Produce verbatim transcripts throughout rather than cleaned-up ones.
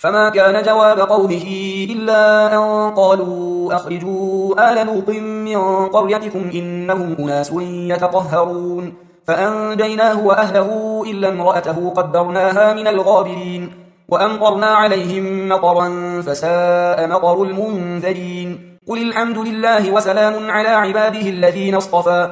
فما كان جواب قومه إلا أن قالوا أخرجوا آل لوط من قريتكم إنهم أناس يتطهرون فأنجيناه وأهله إلا امرأته قدرناها من الغابرين وأمطرنا عليهم مطرا فساء مطر المنذرين قل الحمد لله وسلام على عباده الذين اصطفى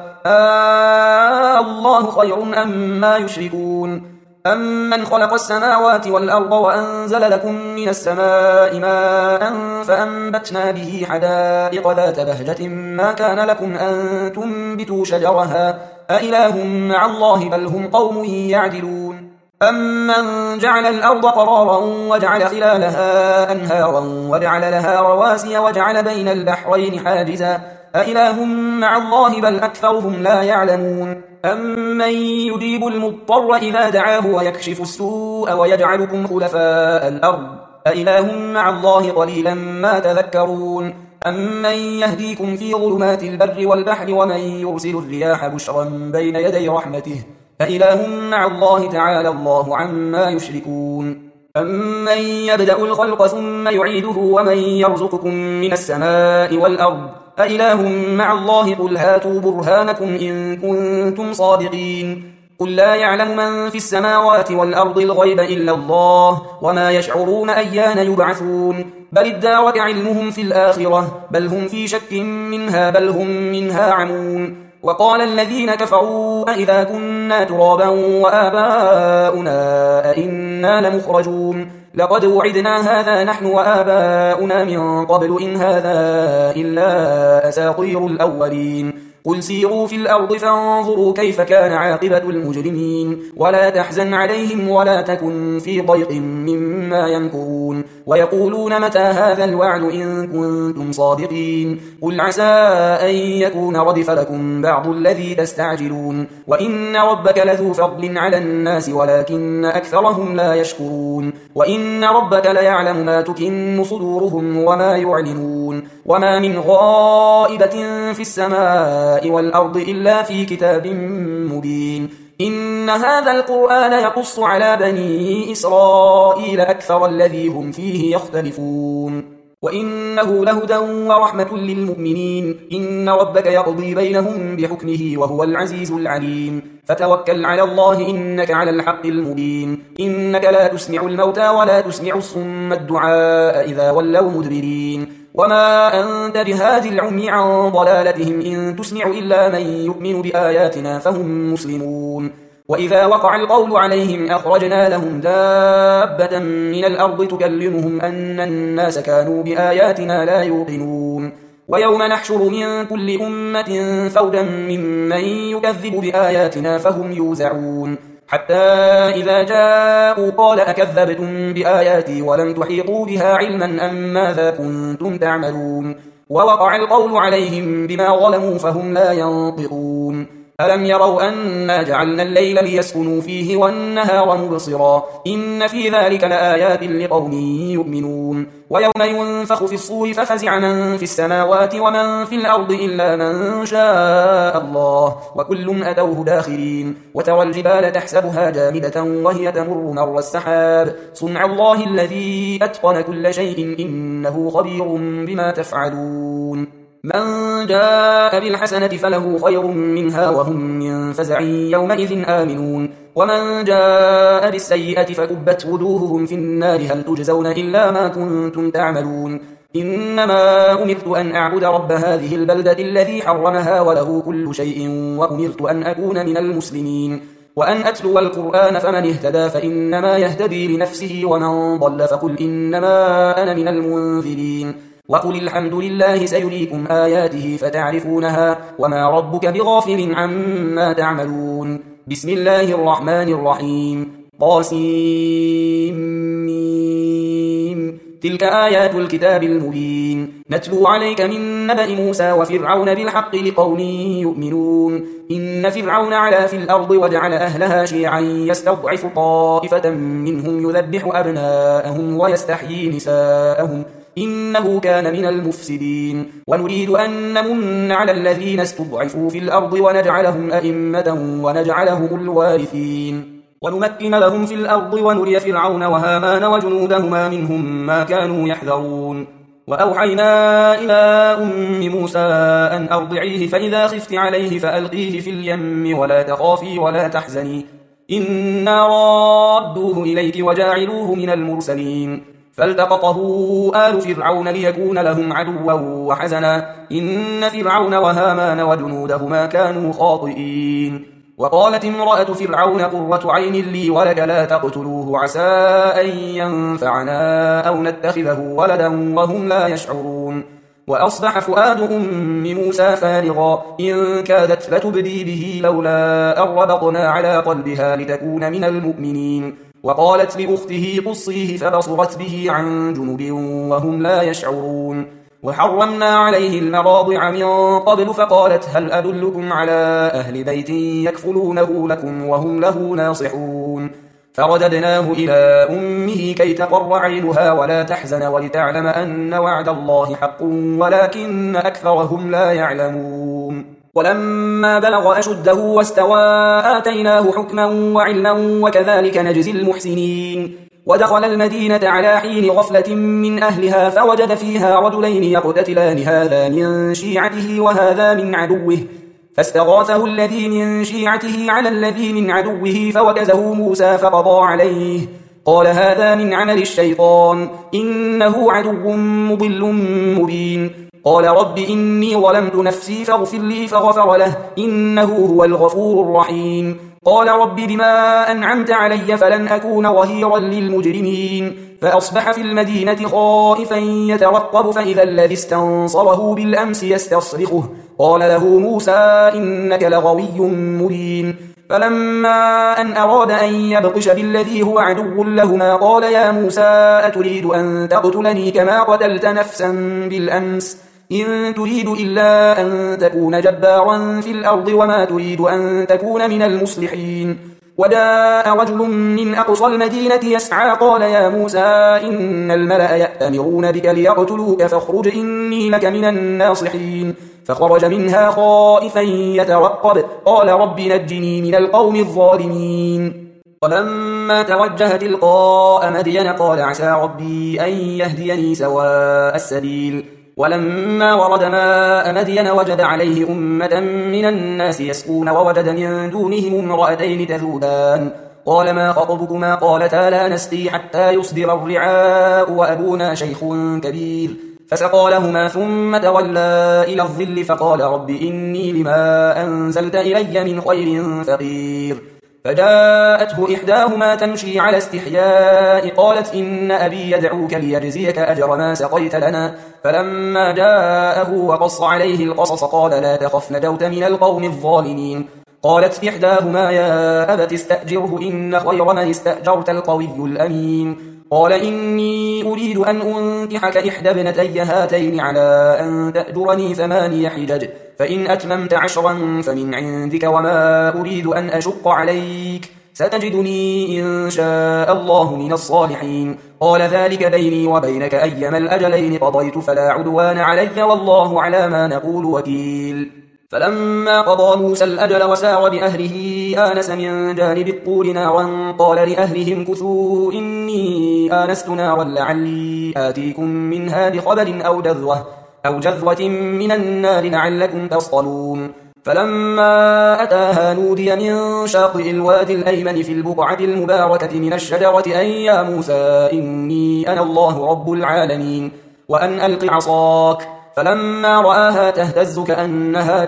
آه الله خير أما يشركون أمن خلق السماوات والأرض وأنزل لكم من السماء ماء فأنبتنا به حدائق ذات بهجة ما كان لكم أن تنبتوا شجرها أإله مع الله بل هم قوم يعدلون أمن جعل الأرض قرارا وجعل خلالها أنهارا وجعل لها رواسي وجعل بين البحرين حاجزا أإله مع الله بل أكثرهم لا يعلمون أمن يجيب المضطر إذا دعاه ويكشف السوء ويجعلكم خلفاء الأرض أإله مع الله قليلا ما تذكرون أمن يهديكم في ظلمات البر والبحر ومن يرسل الرياح بشرا بين يدي رحمته أإله مع الله تعالى الله عما يشركون أمن يبدأ الخلق ثم يعيده ومن يرزقكم من السماء والأرض أإله مع الله قل هاتوا برهانكم إن كنتم صادقين قل لا يعلم من في السماوات والأرض الغيب إلا الله وما يشعرون أيان يبعثون بل ادارك علمهم في الآخرة بل هم في شك منها بل هم منها عمون وقال الذين كفروا أئذا كنا ترابا وآباؤنا أئنا لمخرجون لقد وعدنا هذا نحن وآباؤنا من قبل إن هذا إلا أساطير الأولين قل سيروا في الأرض فانظروا كيف كان عاقبة المجرمين ولا تحزن عليهم ولا تكن في ضيق مما يمكرون ويقولون متى هذا الوعد إن كنتم صادقين قل عسى أن يكون ردف لكم بعض الذي تستعجلون وإن ربك لذو فضل على الناس ولكن أكثرهم لا يشكرون وإن ربك ليعلم ما تكن صدورهم وما يعلنون وما من غائبة في السماء والأرض إلا في كتاب مبين إن هذا القرآن يقص على بني إسرائيل أكثر الذي هم فيه يختلفون وإنه لهدى ورحمة للمؤمنين إن ربك يقضي بينهم بحكمه وهو العزيز العليم فتوكل على الله إنك على الحق المبين إنك لا تسمع الموتى ولا تسمع الصم الدعاء إذا ولوا مدبرين وما أنت بهادي العمي عن ضلالتهم إن تسمع إلا من يؤمن بآياتنا فهم مسلمون وإذا وقع القول عليهم أخرجنا لهم دابة من الأرض تكلمهم أن الناس كانوا بآياتنا لا يوقنون ويوم نحشر من كل أمة فوجا ممن يكذب بآياتنا فهم يوزعون حتى إذا جاءوا قال أكذبتم بآياتي ولم تحيطوا بها علما أم ماذا كنتم تعملون ووقع القول عليهم بما ظلموا فهم لا ينطقون ألم يروا أنا جعلنا الليل ليسكنوا فيه والنهار مبصرا إن في ذلك لآيات لقوم يؤمنون ويوم ينفخ في الصور ففزع من في السماوات ومن في الأرض إلا من شاء الله وكل أتوه داخرين وترى الجبال تحسبها جامدة وهي تمر مر السحاب صنع الله الذي أتقن كل شيء إنه خبير بما تفعلون من جاء بالحسنة فله خير منها وهم من فزع يومئذ آمنون ومن جاء بالسيئة فكبت وجوههم في النار هل تجزون إلا ما كنتم تعملون إنما أمرت أن أعبد رب هذه البلدة الذي حرمها وله كل شيء وأمرت أن أكون من المسلمين وأن أتلو القرآن فمن اهتدى فإنما يهتدي لنفسه ومن ضل فقل إنما أنا من المنذرين وقل الحمد لله سيريكم آياته فتعرفونها وما ربك بغافل عما تعملون بسم الله الرحمن الرحيم قاسم تلك آيات الكتاب المبين نتلو عليك من نبأ موسى وفرعون بالحق لقوم يؤمنون إن فرعون علا في الأرض وجعل أهلها شيعا يستضعف طائفة منهم يذبح أبناءهم ويستحيي نساءهم إنه كان من المفسدين ونريد أن نمن على الذين استضعفوا في الأرض ونجعلهم أئمة ونجعلهم الوارثين ونمكن لهم في الأرض ونري فرعون وهامان وجنودهما منهم ما كانوا يحذرون وأوحينا إلى أم موسى أن أرضعيه فإذا خفت عليه فألقيه في اليم ولا تخافي ولا تحزني إنا رادوه إليك وجاعلوه من المرسلين فالتقطه آل فرعون ليكون لهم عدوا وحزنا إن فرعون وهامان وجنودهما كانوا خاطئين وقالت امرأة فرعون قرة عين لي ولك لا تقتلوه عسى أن ينفعنا أو نتخذه ولدا وهم لا يشعرون وأصبح فؤاد أم موسى فارغا إن كادت لتبدي به لولا أن ربطنا على قلبها لتكون من المؤمنين وقالت لأخته قصيه فبصرت به عن جنب وهم لا يشعرون وحرمنا عليه المراضع من قبل فقالت هل أدلكم على أهل بيت يكفلونه لكم وهم له ناصحون فرددناه إلى أمه كي تقر عينها ولا تحزن ولتعلم أن وعد الله حق ولكن أكثرهم لا يعلمون ولما بلغ أشده واستوى آتيناه حكما وعلما وكذلك نجزي المحسنين ودخل المدينة على حين غفلة من أهلها فوجد فيها رجلين يقتتلان هذا من شيعته وهذا من عدوه فاستغاثه الذي من شيعته على الذي من عدوه فوكزه موسى فقضى عليه قال هذا من عمل الشيطان إنه عدو مضل مبين قال رب إني ظلمت نفسي فاغفر لي فغفر له إنه هو الغفور الرحيم قال رب بما أنعمت علي فلن أكون ظهيرا للمجرمين فأصبح في المدينة خائفا يترقب فإذا الذي استنصره بالأمس يستصرخه قال له موسى إنك لغوي مبين فلما أن أراد أن يبطش بالذي هو عدو لهما قال يا موسى أتريد أن تقتلني كما قتلت نفسا بالأمس إن تريد إلا أن تكون جبارا في الأرض وما تريد أن تكون من المصلحين وجاء رجل من أقصى المدينة يسعى قال يا موسى إن الملأ يأتمرون بك ليقتلوك فاخرج إني لك من الناصحين فخرج منها خائفا يترقب قال رب نجني من القوم الظالمين ولما توجه تلقاء مدين قال عسى ربي أن يهديني سواء السبيل ولما ورد ماء مدين وجد عليه أمة من الناس يسقون ووجد من دونهم امرأتين تذودان قال ما خطبكما قالتا لا نسقي حتى يصدر الرعاء وأبونا شيخ كبير فسقى لهما ثم تولى إلى الظل فقال رب إني لما أنزلت إلي من خير فقير فجاءته إحداهما تمشي على استحياء قالت إن أبي يدعوك ليجزيك أجر ما سقيت لنا فلما جاءه وقص عليه القصص قال لا تخف نجوت من القوم الظالمين قالت إحداهما يا أبت استأجره إن خير من استأجرت القوي الأمين قال إني أريد أن أنكحك إحدى ابنتي هاتين على أن تأجرني ثماني حجج فإن أتممت عشرا فمن عندك وما أريد أن أشق عليك ستجدني إن شاء الله من الصالحين قال ذلك بيني وبينك أيما الأجلين قضيت فلا عدوان علي والله على ما نقول وكيل فلما قضى موسى الأجل وسار بأهله آنس من جانب الطور نارا قال لأهلهم كثوا إني آنست نارا لعلي آتيكم منها بخبر أو جذوة, أو جذوة من النار لعلكم تصطلون فلما أتاها نودي من شاطئ الوادي الأيمن في البقعة المباركة من الشجرة أن يا موسى إني أنا الله رب العالمين وأن ألق عصاك فلما رآها تهتز كأنها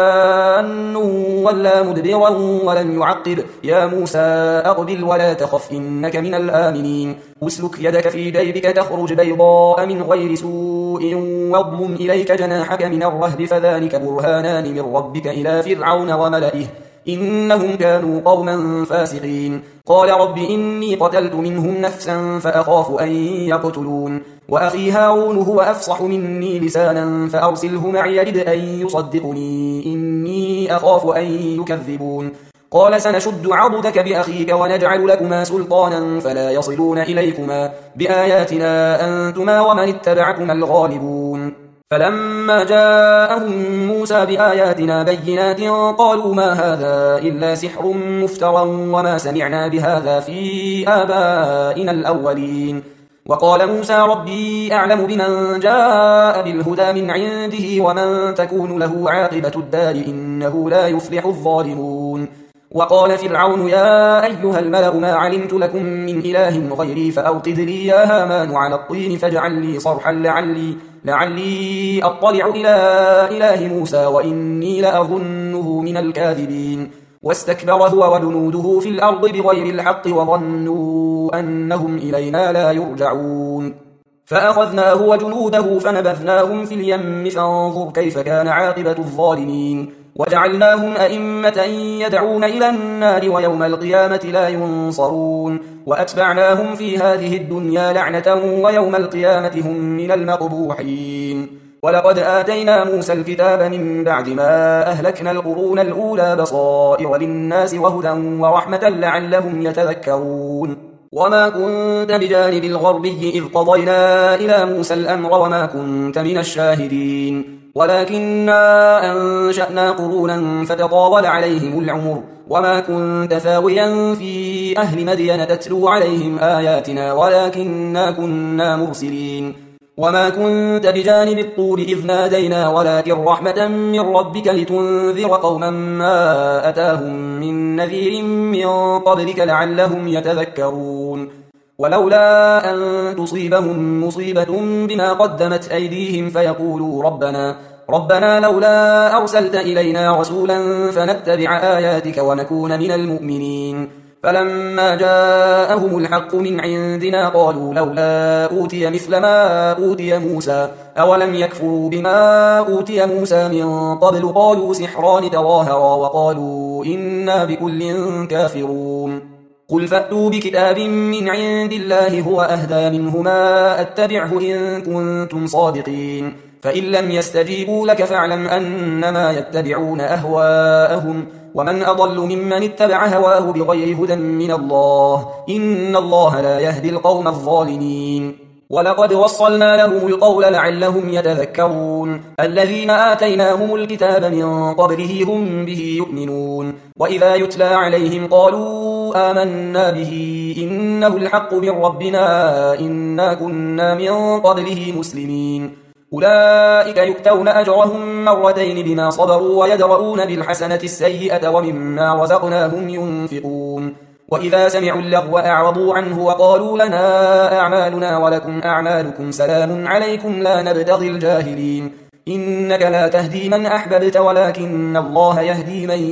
جان ولا مدبرا ولم يعقب يا موسى أقبل ولا تخف إنك من الآمنين اسلك يدك في جيبك تخرج بيضاء من غير سوء واضمم إليك جناحك من الرهب فذلك برهانان من ربك إلى فرعون وملئه إنهم كانوا قوما فاسقين قال رب إني قتلت منهم نفسا فأخاف أن يقتلون وأخي هارون هو أفصح مني لسانا فأرسله معي يجد أن يصدقني إني أخاف أن يكذبون قال سنشد عضدك بأخيك ونجعل لكما سلطانا فلا يصلون إليكما بآياتنا أنتما ومن اتبعكما الغالبون فلما جاءهم موسى بآياتنا بينات قالوا ما هذا إلا سحر مفترى وما سمعنا بهذا في آبائنا الأولين. وقال موسى ربي أعلم بمن جاء بالهدى من عنده ومن تكون له عاقبة الدار إنه لا يفلح الظالمون. وقال فرعون يا أيها الملأ ما علمت لكم من إله غيري فأوقد لي يا هامان على الطين فاجعل لي صرحا لعلي, لعلي أطلع إلى إله موسى وإني لأظنه من الكاذبين. واستكبر هو وجنوده في الأرض بغير الحق وظنوا أنهم إلينا لا يرجعون. فأخذناه وجنوده فنبذناهم في اليم فانظر كيف كان عاقبة الظالمين. وجعلناهم أئمة يدعون إلى النار ويوم القيامة لا ينصرون. وأتبعناهم في هذه الدنيا لعنة ويوم القيامة هم من المقبوحين. ولقد آتينا موسى الكتاب من بعد ما أهلكنا القرون الأولى بصائر للناس وهدى ورحمة لعلهم يتذكرون. وما كنت بجانب الغربي إذ قضينا إلى موسى الأمر وما كنت من الشاهدين ولكننا أنشأنا قرونا فتطاول عليهم العمر وما كنت ثاويا في أهل مدين تتلو عليهم آياتنا ولكننا كنا مرسلين. وما كنت بجانب الطور إذ نادينا ولكن رحمة من ربك لتنذر قوما ما أتاهم من نذير من قبلك لعلهم يتذكرون. ولولا أن تصيبهم مصيبة بما قدمت أيديهم فيقولوا ربنا ربنا لولا أرسلت إلينا رسولا فنتبع آياتك ونكون من المؤمنين. فلما جاءهم الحق من عندنا قالوا لولا أوتي مثل ما أوتي موسى أولم يكفروا بما أوتي موسى من قبل قالوا سحران تظاهرا وقالوا إنا بكل كافرون. قل فأتوا بكتاب من عند الله هو أهدى منهما أتبعه إن كنتم صادقين فإن لم يستجيبوا لك فاعلم أنما يتبعون أهواءهم ومن أضل ممن اتبع هواه بغير هدى من الله إن الله لا يهدي القوم الظالمين. ولقد وصلنا لهم القول لعلهم يتذكرون. الذين آتيناهم الكتاب من قبله هم به يؤمنون وإذا يتلى عليهم قالوا آمنا به إنه الحق من ربنا إنا كنا من قبله مسلمين. أولئك يؤتون أجرهم مرتين بما صبروا ويدرؤون بالحسنة السيئة ومما رزقناهم ينفقون. وإذا سمعوا اللغو أعرضوا عنه وقالوا لنا أعمالنا ولكم أعمالكم سلام عليكم لا نبتغي الجاهلين. إنك لا تهدي من أحببت ولكن الله يهدي من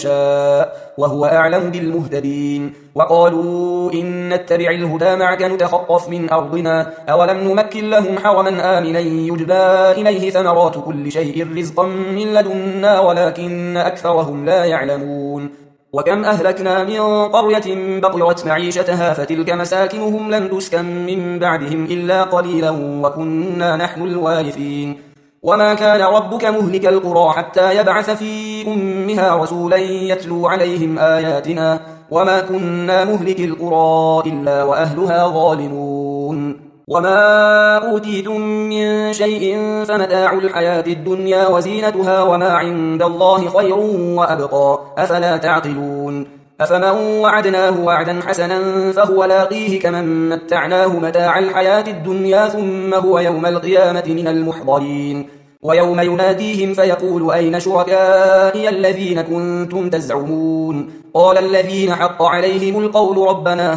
يشاء وهو أعلم بالمهتدين. وقالوا إن نتبع الهدى معك نتخطف من أرضنا أولم نمكن لهم حرما آمنا يجبى إليه ثمرات كل شيء رزقا من لدنا ولكن أكثرهم لا يعلمون. وكم أهلكنا من قرية بطرت معيشتها فتلك مساكنهم لم تسكن من بعدهم إلا قليلا وكنا نحن الوارثين. وما كان ربك مهلك القرى حتى يبعث في أمها رسولا يتلو عليهم آياتنا وما كنا مهلك القرى إلا وأهلها ظالمون. وما أوتيتم من شيء فمتاع الحياة الدنيا وزينتها وما عند الله خير وأبقى أفلا تعقلون. أفمن وعدناه وعدا حسنا فهو لاقيه كمن متعناه متاع الحياة الدنيا ثم هو يوم القيامة من المحضرين. ويوم يناديهم فيقول أين شركائي الذين كنتم تزعمون قال الذين حق عليهم القول ربنا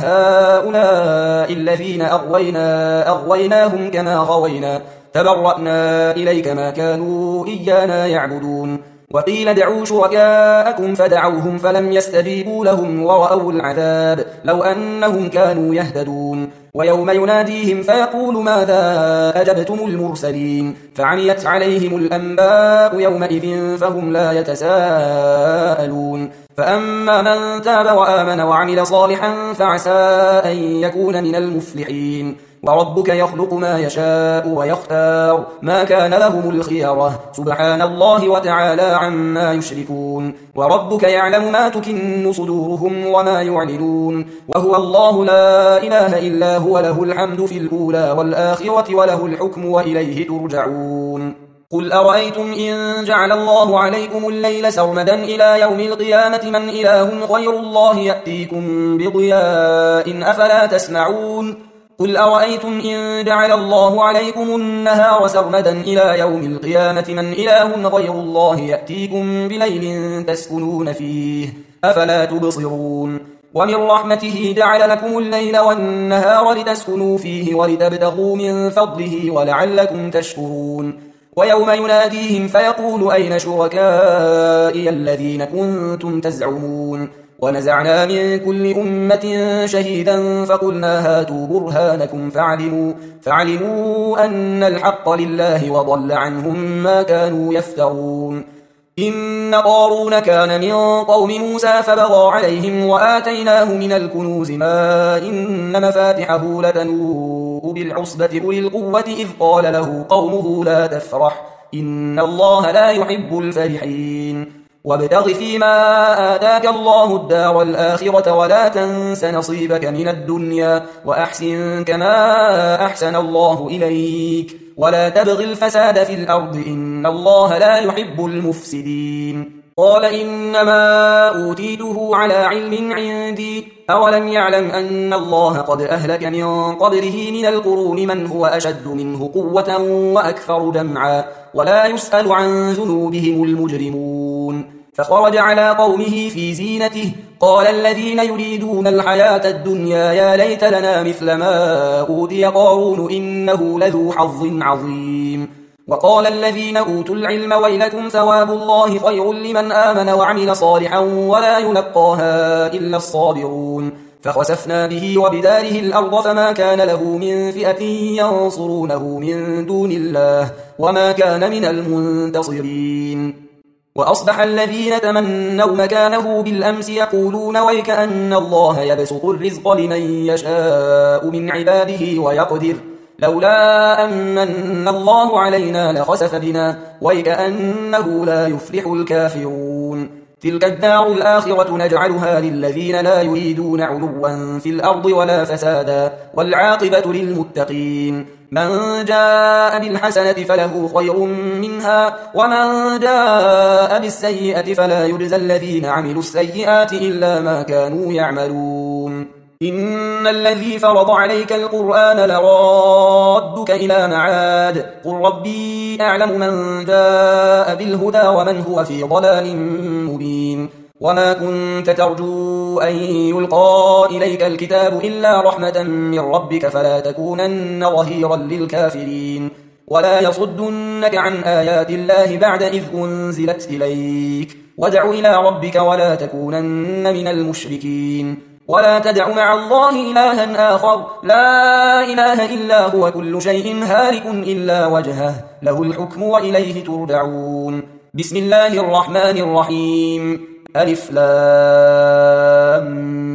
هؤلاء الذين أغوينا أغويناهم كما غوينا تبرأنا إليك ما كانوا إيانا يعبدون. وقيل دعوا شركاءكم فدعوهم فلم يستجيبوا لهم ورأوا العذاب لو أنهم كانوا يهتدون. ويوم يناديهم فيقول ماذا أجبتم المرسلين فعميت عليهم الأنباء يومئذ فهم لا يتساءلون. فأما من تاب وآمن وعمل صالحا فعسى أن يكون من المفلحين. وربك يخلق ما يشاء ويختار ما كان لهم الخيرة سبحان الله وتعالى عما يشركون. وربك يعلم ما تكن صدورهم وما يعلنون وهو الله لا إله إلا هو له الحمد في الأولى والآخرة وله الحكم وإليه ترجعون. قل أرأيتم إن جعل الله عليكم الليل سرمدا إلى يوم القيامة من إله غير الله يأتيكم بضياء أفلا تسمعون قل أرأيتم إن جعل الله عليكم النهار سرمدا إلى يوم القيامة من إله غير الله يأتيكم بليل تسكنون فيه أفلا تبصرون ومن رحمته جعل لكم الليل والنهار لتسكنوا فيه ولتبتغوا من فضله ولعلكم تشكرون ويوم يناديهم فيقول أين شركائي الذين كنتم تزعمون ونزعنا من كل أمة شهيدا فقلنا هاتوا برهانكم فعلموا, فعلموا أن الحق لله وضل عنهم ما كانوا يفترون إن قارون كان من قوم موسى فبغى عليهم وآتيناه من الكنوز ما إن مفاتحه لتنوء بالعصبة أولي القوة إذ قال له قومه لا تفرح إن الله لا يحب الفرحين وابتغ فيما آتاك الله الدار الآخرة ولا تنس نصيبك من الدنيا وأحسن كما أحسن الله إليك ولا تبغ الفساد في الأرض إن الله لا يحب المفسدين قال إنما أوتيته على علم عندي أولم يعلم أن الله قد أهلك من قبله من القرون من هو أشد منه قوة وأكثر جمعا ولا يسأل عن ذنوبهم المجرمون فخرج على قومه في زينته قال الذين يريدون الحياة الدنيا يا ليت لنا مثل ما أوتي قارون إنه لذو حظ عظيم وقال الذين أوتوا العلم ويلكم ثواب الله خير لمن آمن وعمل صالحا ولا يلقاها إلا الصابرون فخسفنا به وبداره الأرض فما كان له من فئة ينصرونه من دون الله وما كان من المنتصرين وأصبح الذين تمنوا مكانه بالأمس يقولون ويك أن الله يبسط الرزق لمن يشاء من عباده ويقدر لولا أمن الله علينا لخسف بنا ويك أنه لا يفلح الكافرون تلك الدار الآخرة نجعلها للذين لا يريدون علوا في الأرض ولا فسادا والعاقبة للمتقين من جاء بالحسنة فله خير منها ومن جاء بالسيئة فلا يجزى الذين عملوا السيئات إلا ما كانوا يعملون إن الذي فرض عليك القرآن لرادك إلى معاد قل ربي أعلم من جاء بالهدى ومن هو في ضلال مبين وما كنت ترجو أن يلقى إليك الكتاب إلا رحمة من ربك فلا تكونن ظهيرا للكافرين ولا يصدنك عن آيات الله بعد إذ أنزلت إليك وادع إلى ربك ولا تكونن من المشركين ولا تدع مع الله إلها آخر لا إله إلا هو كل شيء هالك إلا وجهه له الحكم وإليه ترجعون بسم الله الرحمن الرحيم ألف لام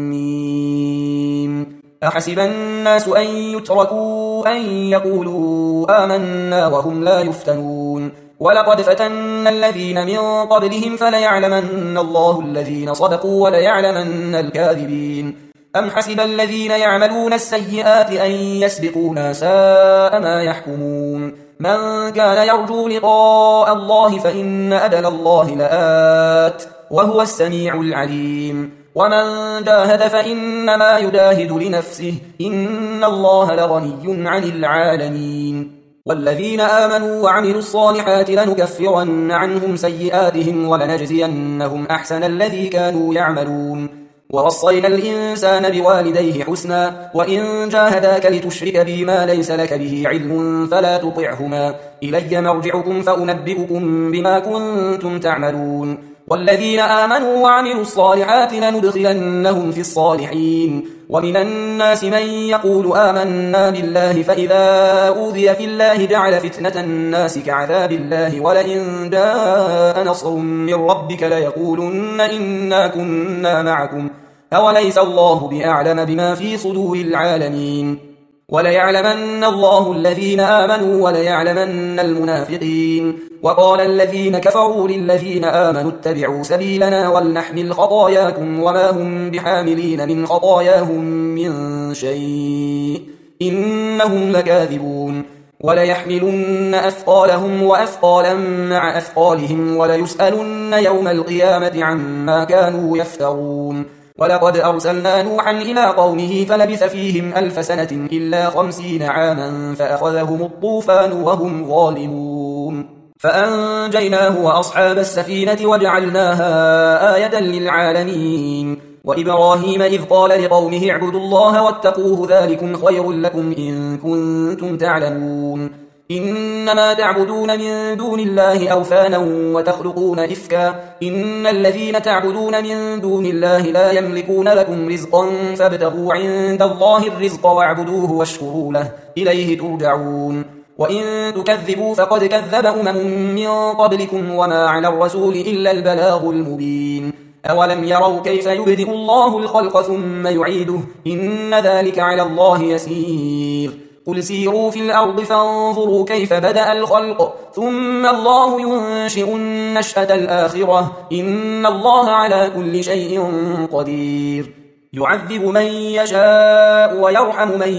ميم أحسب الناس أن يتركوا أن يقولوا آمنا وهم لا يفتنون ولقد فتنا الذين من قبلهم فليعلمن الله الذين صدقوا وليعلمن الكاذبين أم حسب الذين يعملون السيئات أن يسبقونا ساء ما يحكمون من كان يرجو لقاء الله فإن أجل الله لآت وهو السميع العليم ومن جاهد فإنما يجاهد لنفسه إن الله لغني عن العالمين والذين آمنوا وعملوا الصالحات لنكفرن عنهم سيئاتهم ولنجزينهم أحسن الذي كانوا يعملون ووصينا الإنسان بوالديه حسنا وإن جاهداك لتشرك بي ما ليس لك به علم فلا تطعهما إلي مرجعكم فأنبئكم بما كنتم تعملون والذين آمنوا وعملوا الصالحات لندخلنهم في الصالحين ومن الناس من يقول آمنا بالله فإذا أوذي في الله جعل فتنة الناس كعذاب الله ولئن جاء نصر من ربك ليقولن إنا كنا معكم أوليس الله بأعلم بما في صدور العالمين وليعلمن الله الذين آمنوا وليعلمن المنافقين وقال الذين كفروا للذين آمنوا اتبعوا سبيلنا ولنحمل خطاياكم وما هم بحاملين من خطاياهم من شيء إنهم لكاذبون وليحملن أثقالهم وأثقالا مع أثقالهم وليسألن يوم القيامة عما كانوا يفترون ولقد أرسلنا نوحا إلى قومه فلبث فيهم ألف سنة إلا خمسين عاما فأخذهم الطوفان وهم ظالمون فأنجيناه وأصحاب السفينة وجعلناها آية للعالمين وإبراهيم إذ قال لقومه اعبدوا الله واتقوه ذلكم خير لكم إن كنتم تعلمون إنما تعبدون من دون الله أوثانا وتخلقون إفكا إن الذين تعبدون من دون الله لا يملكون لكم رزقا فابتغوا عند الله الرزق واعبدوه واشكروا له إليه ترجعون وإن تكذبوا فقد كذب أمم من قبلكم وما على الرسول إلا البلاغ المبين أولم يروا كيف يبدئ الله الخلق ثم يعيده إن ذلك على الله يسير قل سيروا في الأرض فانظروا كيف بدأ الخلق ثم الله ينشئ النشأة الآخرة إن الله على كل شيء قدير يعذب من يشاء ويرحم من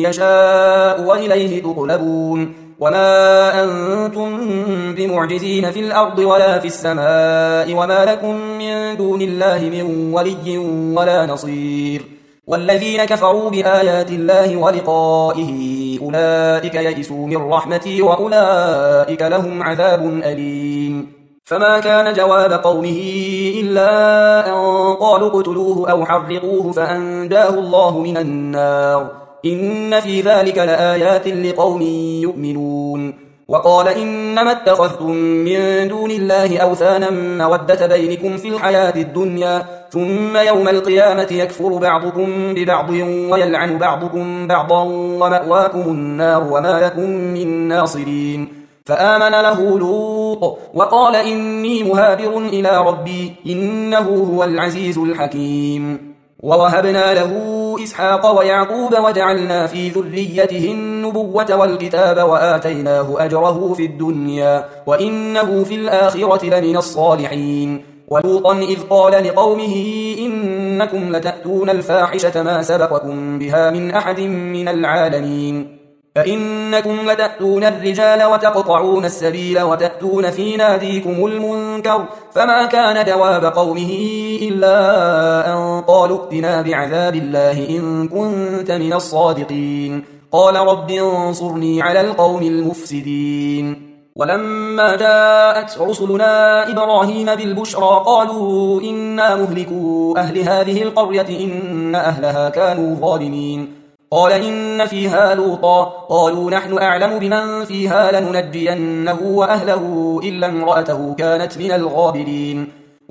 يشاء وإليه تقلبون وما أنتم بمعجزين في الأرض ولا في السماء وما لكم من دون الله من ولي ولا نصير والذين كفروا بآيات الله ولقائه أولئك يئسوا من رحمتي وأولئك لهم عذاب أليم فما كان جواب قومه إلا أن قالوا اقتلوه أو حرقوه فأنجاه الله من النار إن في ذلك لآيات لقوم يؤمنون وقال إنما اتخذتم من دون الله أوثانا مودة بينكم في الحياة الدنيا ثم يوم القيامة يكفر بعضكم ببعض ويلعن بعضكم بعضا ومأواكم النار وما لكم من ناصرين فآمن له لوط وقال إني مهاجر إلى ربي إنه هو العزيز الحكيم ووهبنا له إسحاق ويعقوب وجعلنا في ذريته النبوة والكتاب وآتيناه أجره في الدنيا وإنه في الآخرة لمن الصالحين ولوطا إذ قال لقومه إنكم لتأتون الفاحشة ما سبقكم بها من أحد من العالمين فإنكم لتأتون الرجال وتقطعون السبيل وتأتون في ناديكم المنكر فما كان جواب قومه إلا أن قالوا ائتنا بعذاب الله إن كنت من الصادقين قال رب انصرني على القوم المفسدين ولما جاءت رسلنا إبراهيم بالبشرى قالوا إنا مهلكوا أهل هذه القرية إن أهلها كانوا ظالمين قال إن فيها لوطا قالوا نحن أعلم بمن فيها لننجينه وأهله إلا امرأته كانت من الغابرين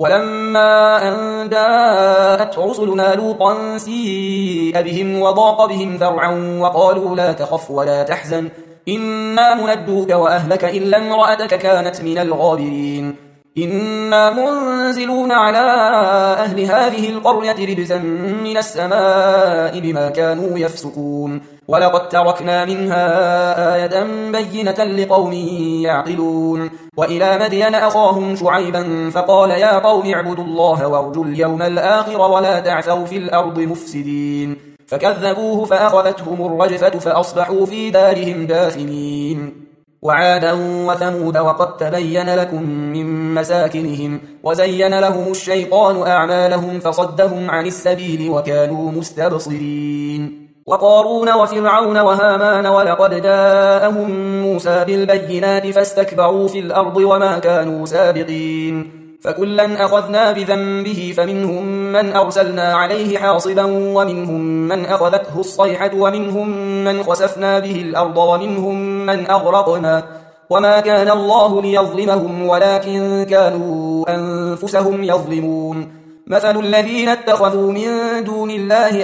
ولما أن جاءت رسلنا لوطا سيء بهم وضاق بهم ذرعا وقالوا لا تخف ولا تحزن إنا منجوك وأهلك إلا امرأتك كانت من الغابرين إنا منزلون على أهل هذه القرية رجزا من السماء بما كانوا يفسقون ولقد تركنا منها آية بينة لقوم يعقلون وإلى مدين أخاهم شعيبا فقال يا قوم اعبدوا الله وارجوا اليوم الآخر ولا تعثوا في الأرض مفسدين فكذبوه فأخذتهم الرجفة فأصبحوا في دارهم جاثمين وعادا وثمود وقد تبين لكم من مساكنهم وزين لهم الشيطان أعمالهم فصدهم عن السبيل وكانوا مستبصرين وقارون وفرعون وهامان ولقد جاءهم موسى بالبينات فاستكبروا في الأرض وما كانوا سابقين فكلا أخذنا بذنبه فمنهم من أرسلنا عليه حاصبا ومنهم من أخذته الصيحة ومنهم من خسفنا به الأرض ومنهم من أغرقنا وما كان الله ليظلمهم ولكن كانوا أنفسهم يظلمون مثل الذين اتخذوا من دون الله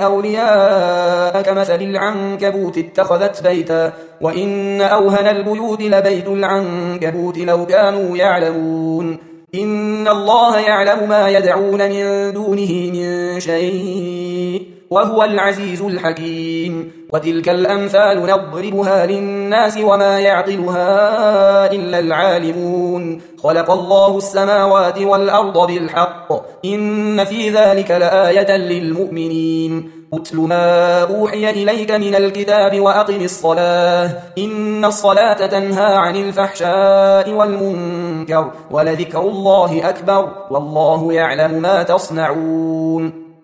أولياء كمثل العنكبوت اتخذت بيتا وإن أوهن البيوت لبيت العنكبوت لو كانوا يعلمون إن الله يعلم ما يدعون من دونه من شيء وهو العزيز الحكيم. وتلك الأمثال نضربها للناس وما يعقلها إلا العالمون. خلق الله السماوات والأرض بالحق إن في ذلك لآية للمؤمنين. أتل ما أوحي إليك من الكتاب وأقم الصلاة إن الصلاة تنهى عن الفحشاء والمنكر ولذكر الله أكبر والله يعلم ما تصنعون.